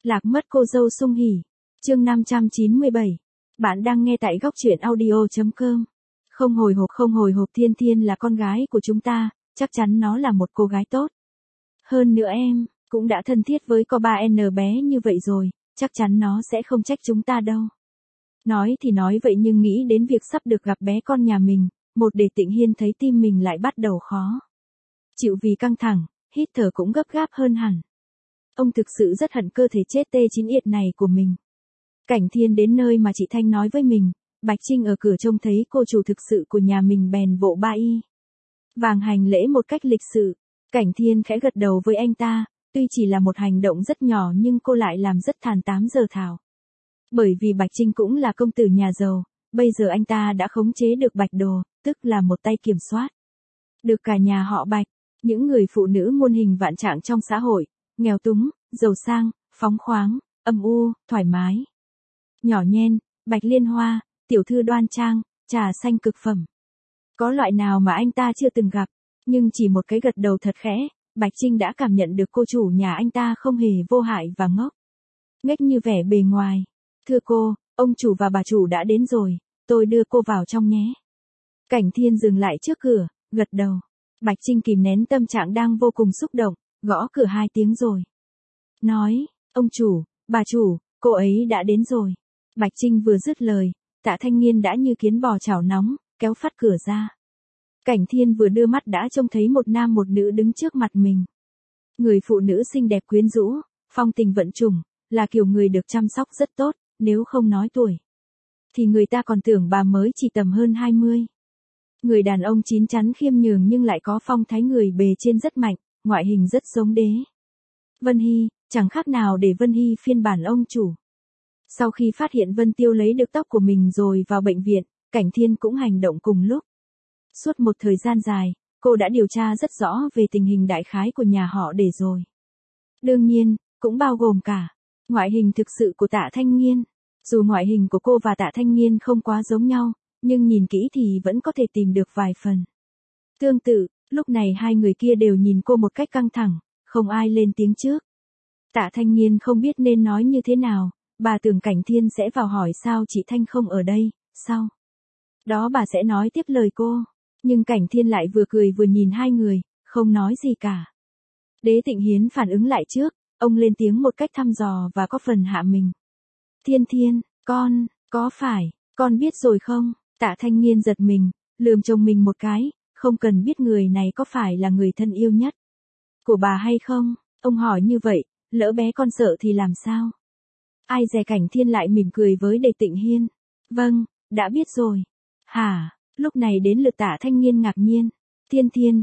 Lạc mất cô dâu sung hỉ. Chương 597. Bạn đang nghe tại góc truyện audio.com. Không hồi hộp, Thiên Thiên là con gái của chúng ta, chắc chắn nó là một cô gái tốt. Hơn nữa em, cũng đã thân thiết với có 3N bé như vậy rồi, chắc chắn nó sẽ không trách chúng ta đâu. Nói thì nói vậy nhưng nghĩ đến việc sắp được gặp bé con nhà mình, một Đề Tịnh Hiên thấy tim mình lại bắt đầu khó chịu vì căng thẳng, hít thở cũng gấp gáp hơn hẳn. Ông thực sự rất hận cơ thể chết tê chín yệt này của mình. Cảnh Thiên đến nơi mà chị Thanh nói với mình, Bạch Trinh ở cửa trông thấy cô chủ thực sự của nhà mình bèn vỗ ba y vàng hành lễ một cách lịch sự. Cảnh Thiên khẽ gật đầu với anh ta, tuy chỉ là một hành động rất nhỏ nhưng cô lại làm rất thản 8 giờ thảo. Bởi vì Bạch Trinh cũng là công tử nhà giàu, bây giờ anh ta đã khống chế được Bạch Đồ, tức là một tay kiểm soát được cả nhà họ Bạch, những người phụ nữ muôn hình vạn trạng trong xã hội, nghèo túng, giàu sang, phóng khoáng, âm u, thoải mái, nhỏ nhen, Bạch Liên Hoa, tiểu thư đoan trang, trà xanh cực phẩm. Có loại nào mà anh ta chưa từng gặp, nhưng chỉ một cái gật đầu thật khẽ, Bạch Trinh đã cảm nhận được cô chủ nhà anh ta không hề vô hại và ngốc nghếch như vẻ bề ngoài. Thưa cô, ông chủ và bà chủ đã đến rồi, tôi đưa cô vào trong nhé. Cảnh Thiên dừng lại trước cửa, gật đầu. Bạch Trinh kìm nén tâm trạng đang vô cùng xúc động, gõ cửa 2 tiếng rồi. Nói, ông chủ, bà chủ, cô ấy đã đến rồi. Bạch Trinh vừa dứt lời, Tạ Thanh Nghiên đã như kiến bò chảo nóng, kéo phắt cửa ra. Cảnh Thiên vừa đưa mắt đã trông thấy một nam một nữ đứng trước mặt mình. Người phụ nữ xinh đẹp quyến rũ, phong tình vận trùng, là kiểu người được chăm sóc rất tốt, nếu không nói tuổi thì người ta còn tưởng bà mới chỉ tầm hơn 20. Người đàn ông chín chắn khiêm nhường nhưng lại có phong thái người bề trên rất mạnh, ngoại hình rất giống Đế Vân Hy, chẳng khác nào để Vân Hy phiên bản ông chủ. Sau khi phát hiện Vân Tiêu lấy được tóc của mình rồi vào bệnh viện, Cảnh Thiên cũng hành động cùng lúc. Suốt một thời gian dài, cô đã điều tra rất rõ về tình hình đại khái của nhà họ Để rồi. Đương nhiên, cũng bao gồm cả ngoại hình thực sự của Tạ Thanh Nghiên. Dù ngoại hình của cô và Tạ Thanh Nghiên không quá giống nhau, nhưng nhìn kỹ thì vẫn có thể tìm được vài phần tương tự. Lúc này hai người kia đều nhìn cô một cách căng thẳng, không ai lên tiếng trước. Tạ Thanh Nghiên không biết nên nói như thế nào, bà tưởng Cảnh Thiên sẽ vào hỏi sao chị Thanh không ở đây, sau đó bà sẽ nói tiếp lời cô. Nhưng Cảnh Thiên lại vừa cười vừa nhìn hai người, không nói gì cả. Đế Tịnh Hiến phản ứng lại trước, ông lên tiếng một cách thăm dò và có phần hạ mình. Thiên Thiên, có phải, con biết rồi không? Tạ Thanh Nghiên giật mình, lườm chồng mình một cái, không cần biết người này có phải là người thân yêu nhất của bà hay không. Ông hỏi như vậy, lỡ bé con sợ thì làm sao? Ai dè Cảnh Thiên lại mỉm cười với Đề Tịnh Hiên. Vâng, đã biết rồi. Hả? Lúc này đến lượt Tạ Thanh Nghiên ngạc nhiên. Thiên Thiên,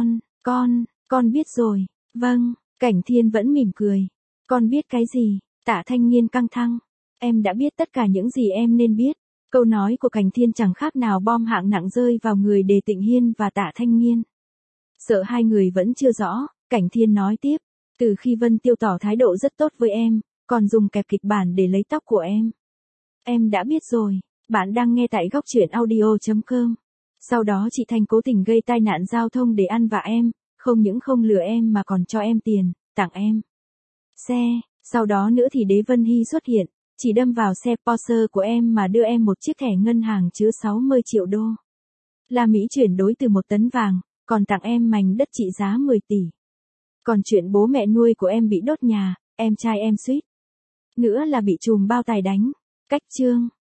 con biết rồi. Vâng, Cảnh Thiên vẫn mỉm cười. Con biết cái gì? Tạ Thanh Nghiên căng thẳng. Em đã biết tất cả những gì em nên biết. Câu nói của Cảnh Thiên chẳng khác nào bom hạng nặng rơi vào người Đề Tịnh Hiên và Tạ Thanh Nghiên. Sợ hai người vẫn chưa rõ, Cảnh Thiên nói tiếp. Từ khi Vân Tiêu tỏ thái độ rất tốt với em, còn dùng kẹp kịch bản để lấy tóc của em. Em đã biết rồi. Bạn đang nghe tại góc truyện audio.com. Sau đó chị Thanh cố tình gây tai nạn giao thông để ăn vạ em, không những không lừa em mà còn cho em tiền, tặng em xe. Sau đó nữa thì Đế Vân Hy xuất hiện, chỉ đâm vào xe Porsche của em mà đưa em một chiếc thẻ ngân hàng chứa 60 triệu đô la Mỹ chuyển đổi từ 1 tấn vàng, còn tặng em mảnh đất trị giá 10 tỷ. Còn chuyện bố mẹ nuôi của em bị đốt nhà, em trai em suýt nữa là bị trùm bao tải đánh. Cách chương